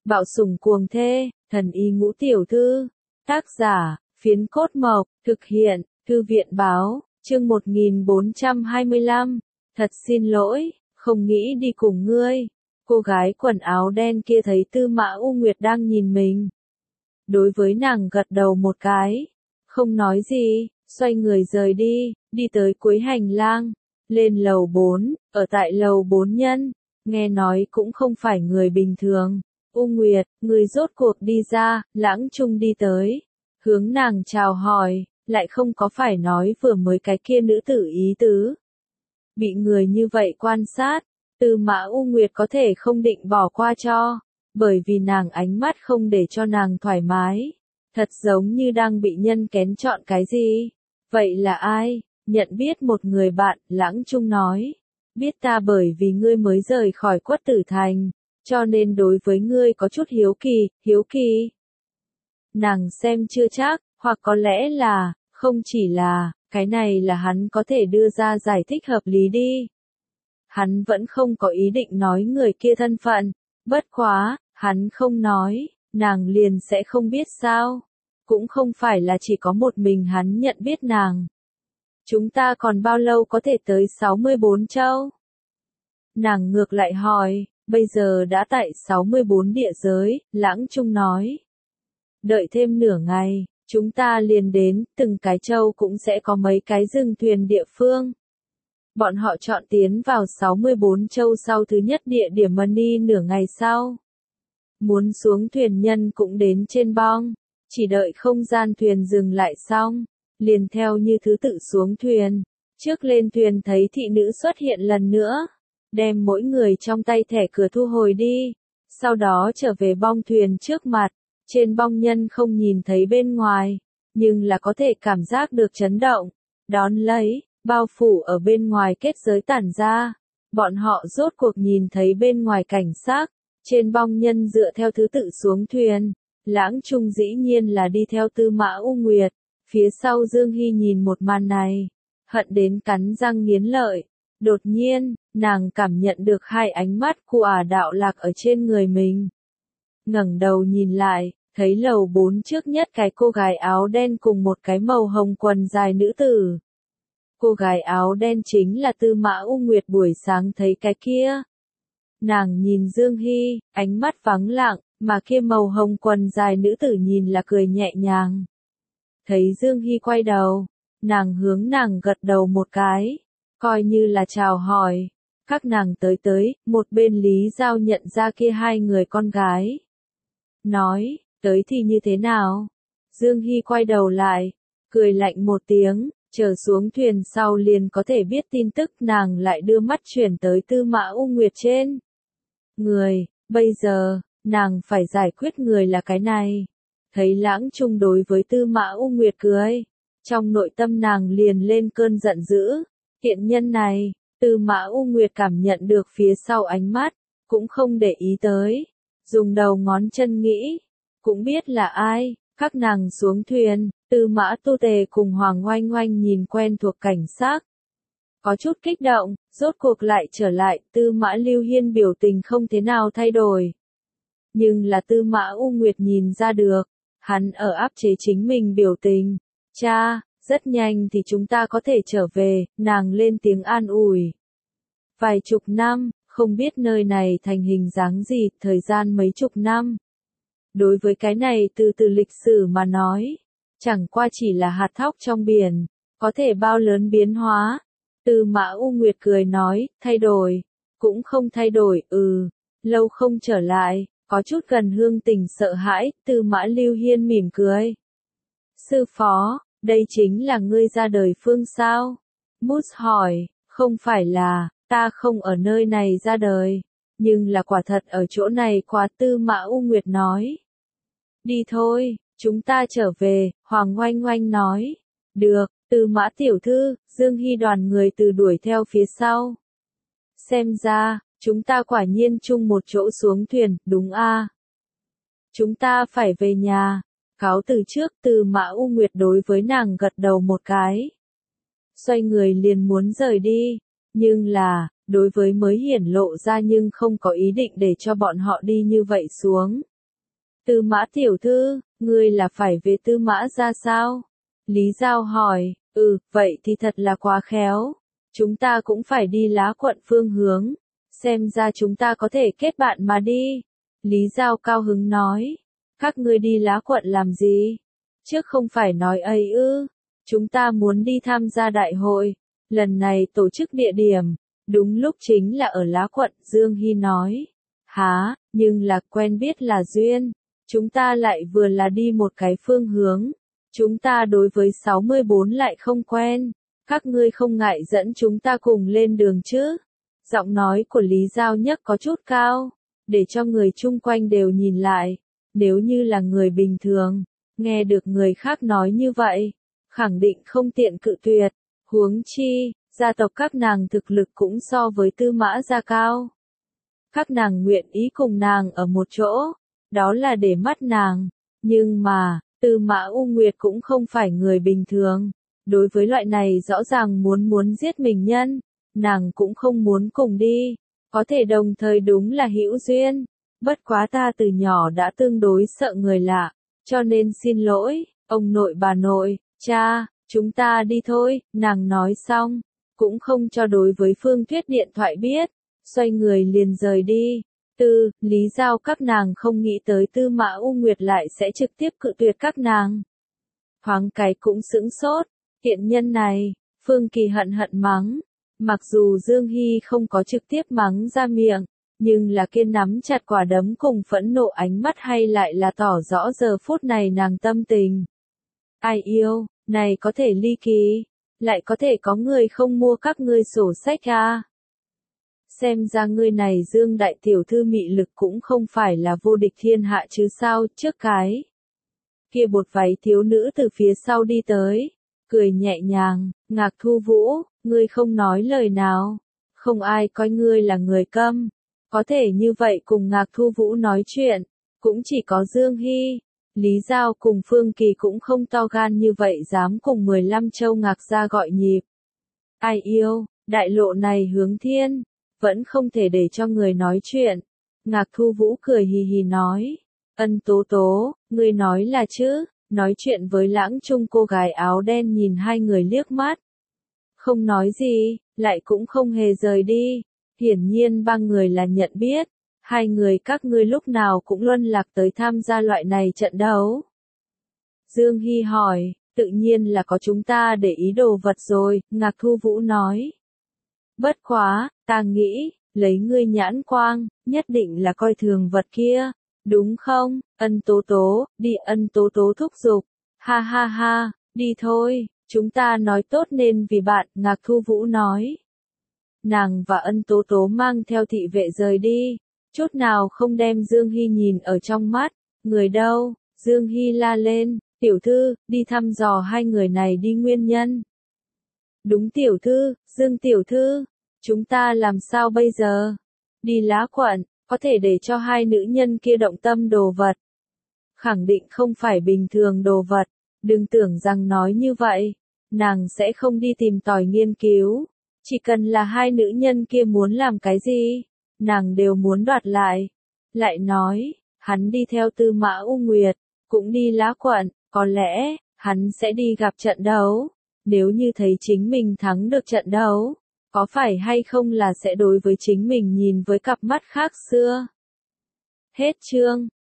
Bạo sủng cuồng thê, thần y ngũ tiểu thư. Tác giả, Phiến Cốt Mộc, thực hiện, Thư viện báo, chương 1425. Thật xin lỗi, không nghĩ đi cùng ngươi. Cô gái quần áo đen kia thấy Tư Mã U Nguyệt đang nhìn mình. Đối với nàng gật đầu một cái. Không nói gì, xoay người rời đi, đi tới cuối hành lang. Lên lầu 4, ở tại lầu 4 nhân. Nghe nói cũng không phải người bình thường. U Nguyệt, người rốt cuộc đi ra, Lãng Trung đi tới. Hướng nàng chào hỏi, lại không có phải nói vừa mới cái kia nữ tử ý tứ. Bị người như vậy quan sát, Tư Mã U Nguyệt có thể không định bỏ qua cho, bởi vì nàng ánh mắt không để cho nàng thoải mái. Thật giống như đang bị nhân kén chọn cái gì. Vậy là ai? Nhận biết một người bạn, Lãng Trung nói. Biết ta bởi vì ngươi mới rời khỏi Quất Tử Thành, cho nên đối với ngươi có chút hiếu kỳ. Nàng xem chưa chắc, hoặc có lẽ là, không chỉ là, cái này là hắn có thể đưa ra giải thích hợp lý đi. Hắn vẫn không có ý định nói người kia thân phận, bất quá, hắn không nói, nàng liền sẽ không biết sao. Cũng không phải là chỉ có một mình hắn nhận biết nàng. Chúng ta còn bao lâu có thể tới 64 châu? Nàng ngược lại hỏi, bây giờ đã tại 64 địa giới, Lãng Trung nói. Đợi thêm nửa ngày, chúng ta liền đến, từng cái châu cũng sẽ có mấy cái dừng thuyền địa phương. Bọn họ chọn tiến vào 64 châu sau thứ nhất địa điểm Money nửa ngày sau. Muốn xuống thuyền nhân cũng đến trên bong, chỉ đợi không gian thuyền dừng lại xong, liền theo như thứ tự xuống thuyền. Trước lên thuyền thấy thị nữ xuất hiện lần nữa, đem mỗi người trong tay thẻ cửa thu hồi đi, sau đó trở về bong thuyền trước mặt. Trên bong nhân không nhìn thấy bên ngoài, nhưng là có thể cảm giác được chấn động. Đón lấy, bao phủ ở bên ngoài kết giới tản ra. Bọn họ rốt cuộc nhìn thấy bên ngoài cảnh sắc. Trên bong nhân dựa theo thứ tự xuống thuyền. Lãng Trung dĩ nhiên là đi theo Tư Mã U Nguyệt. Phía sau Dương Hy nhìn một màn này, hận đến cắn răng nghiến lợi. Đột nhiên, nàng cảm nhận được hai ánh mắt của đạo lạc ở trên người mình. Ngẩng đầu nhìn lại, thấy lầu 4 trước nhất cái cô gái áo đen cùng một cái màu hồng quần dài nữ tử. Cô gái áo đen chính là Tư Mã U Nguyệt buổi sáng thấy cái kia. Nàng nhìn Dương Hy, ánh mắt vắng lặng, mà kia màu hồng quần dài nữ tử nhìn là cười nhẹ nhàng. Thấy Dương Hy quay đầu, nàng hướng nàng gật đầu một cái, coi như là chào hỏi. Các nàng tới, một bên Lý Giao nhận ra kia hai người con gái. Nói, tới thì như thế nào? Dương Hy quay đầu lại, cười lạnh một tiếng, trở xuống thuyền sau liền có thể biết tin tức. Nàng lại đưa mắt chuyển tới Tư Mã U Nguyệt trên. Người, bây giờ, nàng phải giải quyết người là cái này. Thấy Lãng Trung đối với Tư Mã U Nguyệt cười, trong nội tâm nàng liền lên cơn giận dữ. Tiện nhân này, Tư Mã U Nguyệt cảm nhận được phía sau ánh mắt, cũng không để ý tới. Dùng đầu ngón chân nghĩ, cũng biết là ai. Các nàng xuống thuyền, Tư Mã Tu Tề cùng Hoàng Oanh Oanh nhìn quen thuộc cảnh sắc. Có chút kích động, rốt cuộc lại trở lại. Tư Mã Lưu Hiên biểu tình không thế nào thay đổi. Nhưng là Tư Mã U Nguyệt nhìn ra được, hắn ở áp chế chính mình biểu tình. Cha, rất nhanh thì chúng ta có thể trở về, nàng lên tiếng an ủi. Vài chục năm, không biết nơi này thành hình dáng gì, thời gian mấy chục năm. Đối với cái này từ lịch sử mà nói, chẳng qua chỉ là hạt thóc trong biển, có thể bao lớn biến hóa. Tư Mã U Nguyệt cười nói, thay đổi, cũng không thay đổi, lâu không trở lại, có chút gần hương tình sợ hãi. Tư Mã Lưu Hiên mỉm cười. Sư phó, đây chính là ngươi ra đời phương sao? Mousse hỏi, không phải là, ta không ở nơi này ra đời, nhưng là quả thật ở chỗ này quá. Tư Mã U Nguyệt nói. Đi thôi, chúng ta trở về, Hoàng Oanh Oanh nói. Được, Tư Mã tiểu thư. Dương Hy đoàn người từ đuổi theo phía sau. Xem ra, chúng ta quả nhiên chung một chỗ xuống thuyền, đúng a? Chúng ta phải về nhà. Cáo từ trước. Tư Mã U Nguyệt đối với nàng gật đầu một cái. Xoay người liền muốn rời đi. Nhưng là, đối với mới hiển lộ ra nhưng không có ý định để cho bọn họ đi như vậy xuống. Tư Mã tiểu thư, ngươi là phải về Tư Mã ra sao? Lý Giao hỏi, vậy thì thật là quá khéo. Chúng ta cũng phải đi Lá Quận phương hướng. Xem ra chúng ta có thể kết bạn mà đi. Lý Giao cao hứng nói, các ngươi đi Lá Quận làm gì? Trước không phải nói ấy ư? Chúng ta muốn đi tham gia đại hội. Lần này tổ chức địa điểm, đúng lúc chính là ở Lá Quận, Dương Hy nói. Hả, nhưng là quen biết là duyên. Chúng ta lại vừa là đi một cái phương hướng. Chúng ta đối với 64 lại không quen. Các ngươi không ngại dẫn chúng ta cùng lên đường chứ? Giọng nói của Lý Giao Nhất có chút cao, để cho người chung quanh đều nhìn lại. Nếu như là người bình thường, nghe được người khác nói như vậy, khẳng định không tiện cự tuyệt. Huống chi, gia tộc các nàng thực lực cũng so với Tư Mã gia cao. Các nàng nguyện ý cùng nàng ở một chỗ, đó là để mắt nàng. Nhưng mà, Tư Mã U Nguyệt cũng không phải người bình thường. Đối với loại này rõ ràng muốn giết mình nhân, nàng cũng không muốn cùng đi. Có thể đồng thời đúng là hữu duyên. Bất quá ta từ nhỏ đã tương đối sợ người lạ, cho nên xin lỗi, ông nội bà nội, cha, chúng ta đi thôi, nàng nói xong, cũng không cho đối với Phương Tuyết điện thoại biết, xoay người liền rời đi. Lý Giao các nàng không nghĩ tới Tư Mã U Nguyệt lại sẽ trực tiếp cự tuyệt các nàng. Thoáng cái cũng sững sốt, tiện nhân này, Phương Kỳ hận mắng. Mặc dù Dương Hy không có trực tiếp mắng ra miệng, nhưng là kia nắm chặt quả đấm cùng phẫn nộ ánh mắt hay lại là tỏ rõ giờ phút này nàng tâm tình. Ai yêu, này có thể ly kỳ, lại có thể có người không mua các ngươi sổ sách à? Xem ra ngươi này Dương đại tiểu thư mị lực cũng không phải là vô địch thiên hạ chứ sao, trước cái. Kia bột váy thiếu nữ từ phía sau đi tới, cười nhẹ nhàng, Ngạc Thu Vũ, ngươi không nói lời nào, không ai coi ngươi là người câm. Có thể như vậy cùng Ngạc Thu Vũ nói chuyện, cũng chỉ có Dương Hy. Lý Giao cùng Phương Kỳ cũng không to gan như vậy dám cùng 15 châu Ngạc gia gọi nhịp. Ai yêu, đại lộ này hướng thiên, vẫn không thể để cho người nói chuyện. Ngạc Thu Vũ cười hì hì nói, Ân Tố Tố, ngươi nói là chứ? Nói chuyện với Lãng Trung cô gái áo đen nhìn hai người liếc mắt. Không nói gì, lại cũng không hề rời đi. Hiển nhiên ba người là nhận biết, hai người các ngươi lúc nào cũng luân lạc tới tham gia loại này trận đấu. Dương Hy hỏi, tự nhiên là có chúng ta để ý đồ vật rồi, Ngạc Thu Vũ nói. Bất quá, ta nghĩ, lấy ngươi nhãn quang, nhất định là coi thường vật kia, đúng không? Ân Tố Tố, đi. Ân Tố Tố thúc giục. Ha ha ha, đi thôi, chúng ta nói tốt nên vì bạn, Ngạc Thu Vũ nói. Nàng và Ân Tố Tố mang theo thị vệ rời đi, chút nào không đem Dương Hy nhìn ở trong mắt. Người đâu? Dương Hy la lên, tiểu thư, đi thăm dò hai người này đi nguyên nhân. Đúng tiểu thư, Dương tiểu thư, chúng ta làm sao bây giờ? Đi Lá Quận, có thể để cho hai nữ nhân kia động tâm đồ vật. Khẳng định không phải bình thường đồ vật, đừng tưởng rằng nói như vậy, nàng sẽ không đi tìm tòi nghiên cứu. Chỉ cần là hai nữ nhân kia muốn làm cái gì, nàng đều muốn đoạt lại. Lại nói, hắn đi theo Tư Mã U Nguyệt, cũng đi Lá Quận, có lẽ, hắn sẽ đi gặp trận đấu. Nếu như thấy chính mình thắng được trận đấu, có phải hay không là sẽ đối với chính mình nhìn với cặp mắt khác xưa. Hết chương.